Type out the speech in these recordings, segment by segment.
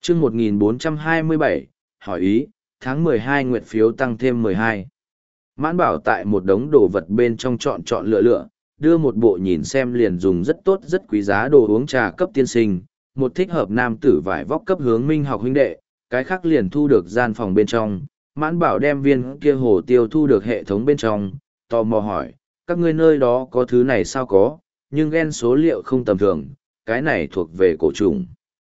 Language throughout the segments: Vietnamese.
chương 1427, hỏi ý, tháng 12 nguyệt phiếu tăng thêm 12. Mãn Bảo tại một đống đồ vật bên trong chọn chọn lựa lựa, đưa một bộ nhìn xem liền dùng rất tốt rất quý giá đồ uống trà cấp tiên sinh, một thích hợp nam tử vải vóc cấp Hướng Minh học huynh đệ, cái khác liền thu được gian phòng bên trong. Mãn Bảo đem viên kia hồ tiêu thu được hệ thống bên trong, tò mò hỏi, các ngươi nơi đó có thứ này sao có, nhưng gen số liệu không tầm thường, cái này thuộc về cổ trùng.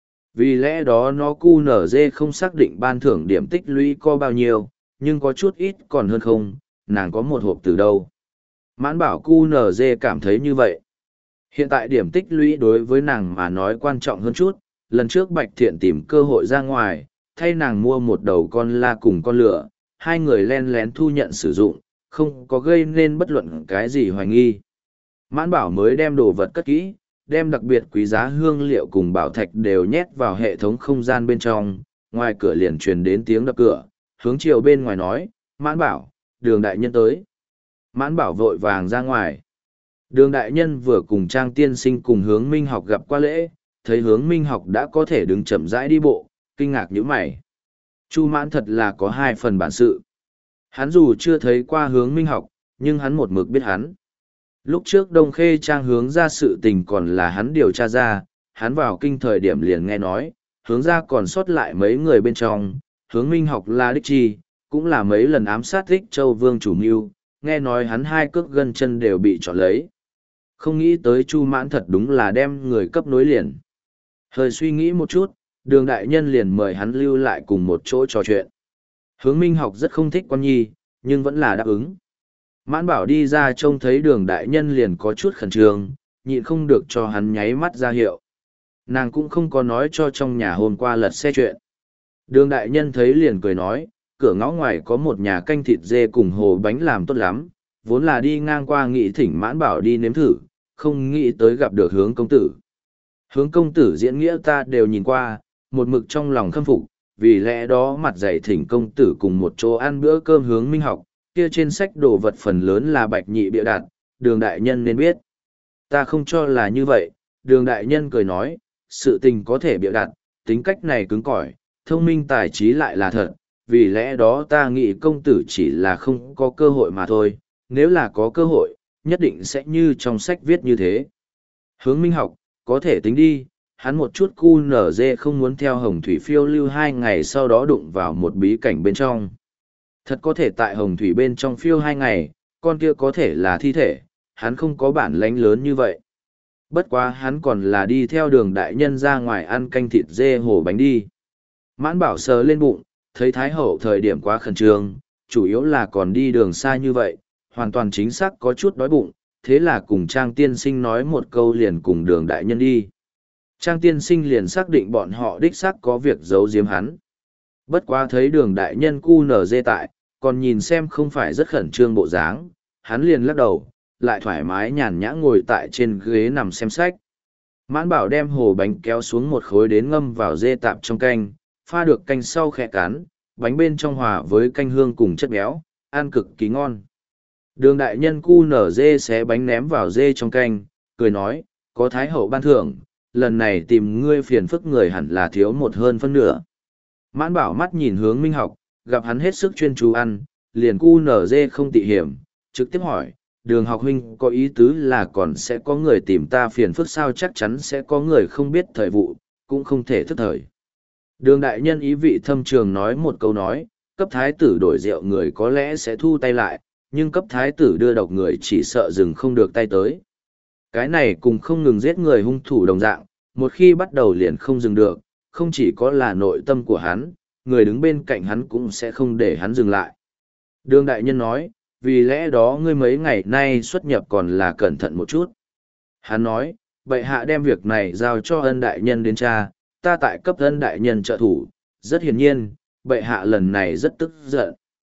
Vì lẽ đó nó QNZ không xác định ban thưởng điểm tích lũy có bao nhiêu, nhưng có chút ít còn hơn không, nàng có một hộp từ đâu. Mãn Bảo QNZ cảm thấy như vậy. Hiện tại điểm tích lũy đối với nàng mà nói quan trọng hơn chút, lần trước Bạch Thiện tìm cơ hội ra ngoài, thay nàng mua một đầu con la cùng con lửa, hai người len lén thu nhận sử dụng, không có gây nên bất luận cái gì hoài nghi. Mãn Bảo mới đem đồ vật cất kỹ, đem đặc biệt quý giá hương liệu cùng bảo thạch đều nhét vào hệ thống không gian bên trong, ngoài cửa liền truyền đến tiếng đập cửa, hướng chiều bên ngoài nói, Mãn Bảo, Đường đại nhân tới. Mãn Bảo vội vàng ra ngoài. Đường đại nhân vừa cùng Trang tiên sinh cùng Hướng Minh học gặp qua lễ, thấy Hướng Minh học đã có thể đứng chậm rãi đi bộ, kinh ngạc nhíu mày. Chu Mãn thật là có 2 phần bản sự. Hắn dù chưa thấy qua Hướng Minh học, nhưng hắn một mực biết hắn. Lúc trước Đông Khê Trang hướng ra sự tình còn là hắn điều tra ra, hắn vào kinh thời điểm liền nghe nói, hướng ra còn sót lại mấy người bên trong, Hướng Minh học là đích chi, cũng là mấy lần ám sát Thích Châu Vương chủ mưu, nghe nói hắn 2 cước gân chân đều bị chọn lấy. Không nghĩ tới Chu Mãn thật đúng là đem người cấp nối liền. Hơi suy nghĩ một chút, Đường đại nhân liền mời hắn lưu lại cùng một chỗ trò chuyện. Hướng Minh học rất không thích Quan Nhi, nhưng vẫn là đáp ứng. Mãn Bảo đi ra trông thấy Đường đại nhân liền có chút khẩn trương, nhịn không được cho hắn nháy mắt ra hiệu. Nàng cũng không có nói cho trong nhà hôm qua lật xe chuyện. Đường đại nhân thấy liền cười nói, cửa ngõ ngoài có một nhà canh thịt dê cùng hồ bánh làm tốt lắm, vốn là đi ngang qua nghị thỉnh Mãn Bảo đi nếm thử, không nghĩ tới gặp được Hướng công tử. Hướng công tử diễn nghĩa ta đều nhìn qua, một mực trong lòng khâm phục, vì lẽ đó mặt dày thỉnh công tử cùng một chỗ ăn bữa cơm Hướng Minh học, kia trên sách đồ vật phần lớn là bạch nhị bịa đặt, Đường đại nhân nên biết. Ta không cho là như vậy, Đường đại nhân cười nói, sự tình có thể bịa đặt, tính cách này cứng cỏi, thông minh tài trí lại là thật, vì lẽ đó ta nghĩ công tử chỉ là không có cơ hội mà thôi, nếu là có cơ hội, nhất định sẽ như trong sách viết như thế. Hướng Minh học, có thể tính đi, hắn một chút QNZ không muốn theo Hồng Thủy phiêu lưu 2 ngày sau đó đụng vào một bí cảnh bên trong. Thật có thể tại Hồng Thủy bên trong phiêu 2 ngày, con kia có thể là thi thể, hắn không có bản lãnh lớn như vậy. Bất quá hắn còn là đi theo Đường đại nhân ra ngoài ăn canh thịt dê hổ bánh đi. Mãn Bảo sờ lên bụng, thấy Thái Hậu thời điểm quá khẩn trương, chủ yếu là còn đi đường xa như vậy, hoàn toàn chính xác có chút đói bụng, thế là cùng Trang tiên sinh nói một câu liền cùng Đường đại nhân đi. Trang tiên sinh liền xác định bọn họ đích xác có việc giấu giếm hắn. Bất quá thấy Đường đại nhân QNZ tại, còn nhìn xem không phải rất khẩn trương bộ dáng, hắn liền lắc đầu, lại thoải mái nhàn nhã ngồi tại trên ghế nằm xem sách. Mãn Bảo đem hồ bánh kéo xuống một khối đến ngâm vào dê tạp trong canh, pha được canh sau khẽ cắn, bánh bên trong hòa với canh hương cùng chất béo, ăn cực kỳ ngon. Đường đại nhân QNZ xé bánh ném vào dê trong canh, cười nói, có Thái Hậu ban thưởng, lần này tìm ngươi phiền phức người hẳn là thiếu một hơn phân nửa. Mãn Bảo mắt nhìn Hướng Minh học, gặp hắn hết sức chuyên chú ăn, liền QNZ không tị hiểm, trực tiếp hỏi, Đường học huynh có ý tứ là còn sẽ có người tìm ta phiền phức sao, chắc chắn sẽ có người không biết thời vụ, cũng không thể thức thời. Đường đại nhân ý vị thâm trường nói một câu nói, cấp thái tử đổi rượu người có lẽ sẽ thu tay lại, nhưng cấp thái tử đưa độc người chỉ sợ dừng không được tay tới. Cái này cùng không ngừng giết người hung thủ đồng dạng, một khi bắt đầu liền không dừng được, không chỉ có là nội tâm của hắn, người đứng bên cạnh hắn cũng sẽ không để hắn dừng lại. Đường đại nhân nói, vì lẽ đó ngươi mấy ngày nay xuất nhập còn là cẩn thận một chút. Hắn nói, bệ hạ đem việc này giao cho Ân đại nhân đến tra, ta tại cấp Ân đại nhân trợ thủ, rất hiển nhiên, bệ hạ lần này rất tức giận.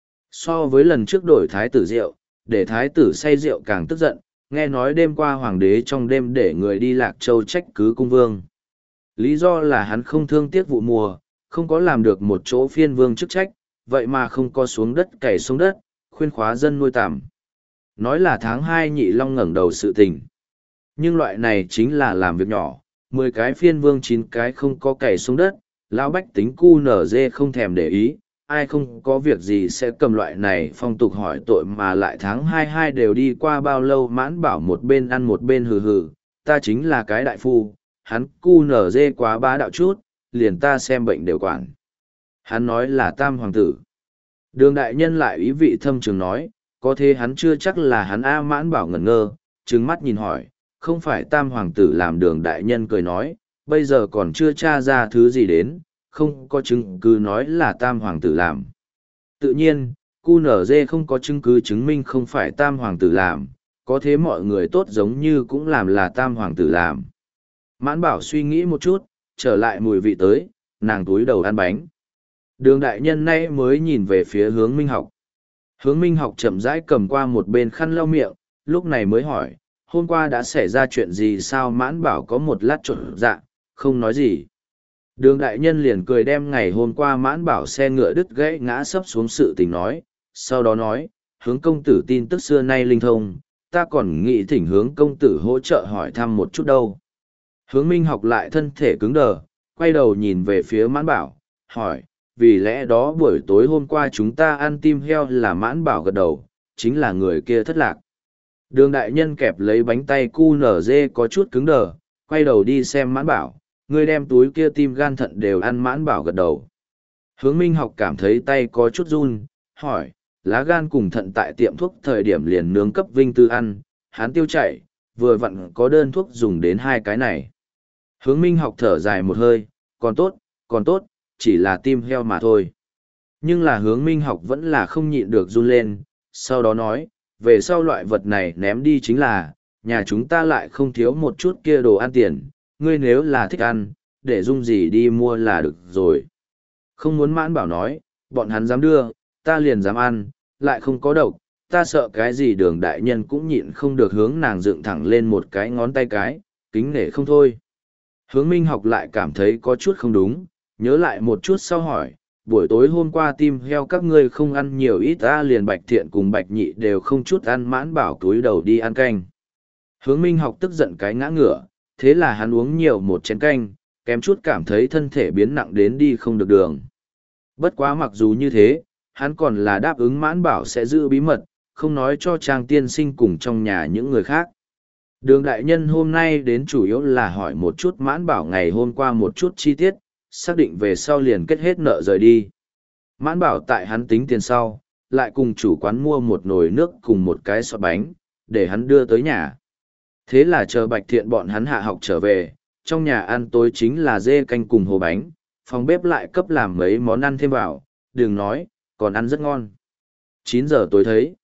So với lần trước đổi thái tử rượu, để thái tử say rượu càng tức giận, nghe nói đêm qua hoàng đế trong đêm để người đi Lạc Châu trách cứ cung vương. Lý do là hắn không thương tiếc vụ mùa, không có làm được một chỗ phiên vương chức trách, vậy mà không có xuống đất cày xuống đất, khuyên khóa dân nuôi tạm. Nói là tháng 2 Nhị Long ngẩng đầu sự tình. Nhưng loại này chính là làm việc nhỏ, 10 cái phiên vương 9 cái không có cày xuống đất, lão bách tính cu nở dê không thèm để ý, ai không có việc gì sẽ cầm loại này phong tục hỏi tội mà lại tháng 22 đều đi qua bao lâu. Mãn bảo một bên ăn một bên hừ hừ, ta chính là cái đại phu, hắn cu nở dê quá bá đạo chút, liền ta xem bệnh đều quản. Hắn nói là tam hoàng tử. Đường đại nhân lại ý vị thâm trường nói, có thế hắn chưa chắc là hắn. A Mãn bảo ngẩn ngơ, trừng mắt nhìn hỏi, không phải tam hoàng tử làm. Đường đại nhân cười nói, bây giờ còn chưa tra ra thứ gì đến, không có chứng cứ nói là tam hoàng tử làm. Tự nhiên, QNZ không có chứng cứ chứng minh không phải tam hoàng tử làm, có thế mọi người tốt giống như cũng làm là tam hoàng tử làm. Mãn bảo suy nghĩ một chút, trở lại mùi vị tới, nàng túi đầu ăn bánh. Đường đại nhân nay mới nhìn về phía Hướng Minh Học. Hướng Minh Học chậm rãi cầm qua một bên khăn lau miệng, lúc này mới hỏi, hôm qua đã xảy ra chuyện gì sao? Mãn bảo có một lát trộn dạ, không nói gì. Đường đại nhân liền cười đem ngày hôm qua Mãn bảo xe ngựa đứt gãy ngã sấp xuống sự tình nói, sau đó nói, Hướng công tử tin tức xưa nay linh thông, ta còn nghĩ thỉnh Hướng công tử hỗ trợ hỏi thăm một chút đâu. Hướng Minh Học lại thân thể cứng đờ, quay đầu nhìn về phía Mãn bảo, hỏi, vì lẽ đó buổi tối hôm qua chúng ta ăn tim heo là? Mãn bảo gật đầu, chính là người kia thất lạc. Đường đại nhân kẹp lấy bánh tay QNZ có chút cứng đờ, quay đầu đi xem Mãn bảo, ngươi đem túi kia tim gan thận đều ăn? Mãn bảo gật đầu. Hướng Minh Học cảm thấy tay có chút run, hỏi, lá gan cùng thận tại tiệm thuốc thời điểm liền nướng cấp Vinh Tư ăn, hắn tiêu chảy, vừa vặn có đơn thuốc dùng đến hai cái này. Hướng Minh Học thở dài một hơi, còn tốt, chỉ là tim heo mà thôi. Nhưng là Hướng Minh Học vẫn là không nhịn được run lên, sau đó nói, về sau loại vật này ném đi chính là, nhà chúng ta lại không thiếu một chút kia đồ ăn tiền, ngươi nếu là thích ăn, để dung gì đi mua là được rồi. Không muốn. Mãn bảo nói, bọn hắn dám đưa, ta liền dám ăn, lại không có độc, ta sợ cái gì? Đường đại nhân cũng nhịn không được hướng nàng dựng thẳng lên một cái ngón tay cái, kính nể không thôi. Hướng Minh Học lại cảm thấy có chút không đúng, nhớ lại một chút sau hỏi, buổi tối hôm qua tim heo các ngươi không ăn nhiều ít? Ta liền Bạch Thiện cùng Bạch Nhị đều không chút ăn. Mãn bảo túi đầu đi ăn canh. Hướng Minh Học tức giận cái ngã ngửa, thế là hắn uống nhiều một chén canh, kém chút cảm thấy thân thể biến nặng đến đi không được đường. Bất quá mặc dù như thế, hắn còn là đáp ứng Mãn bảo sẽ giữ bí mật, không nói cho Trang tiên sinh cùng trong nhà những người khác. Đường đại nhân hôm nay đến chủ yếu là hỏi một chút Mãn bảo ngày hôm qua một chút chi tiết, xác định về sau liền kết hết nợ rời đi. Mãn bảo tại hắn tính tiền sau, lại cùng chủ quán mua một nồi nước cùng một cái sọt bánh, để hắn đưa tới nhà. Thế là chờ Bạch Thiện bọn hắn hạ học trở về, trong nhà ăn tối chính là dê canh cùng hồ bánh, phòng bếp lại cấp làm mấy món ăn thêm vào, đừng nói, còn ăn rất ngon. 9 giờ tối thấy.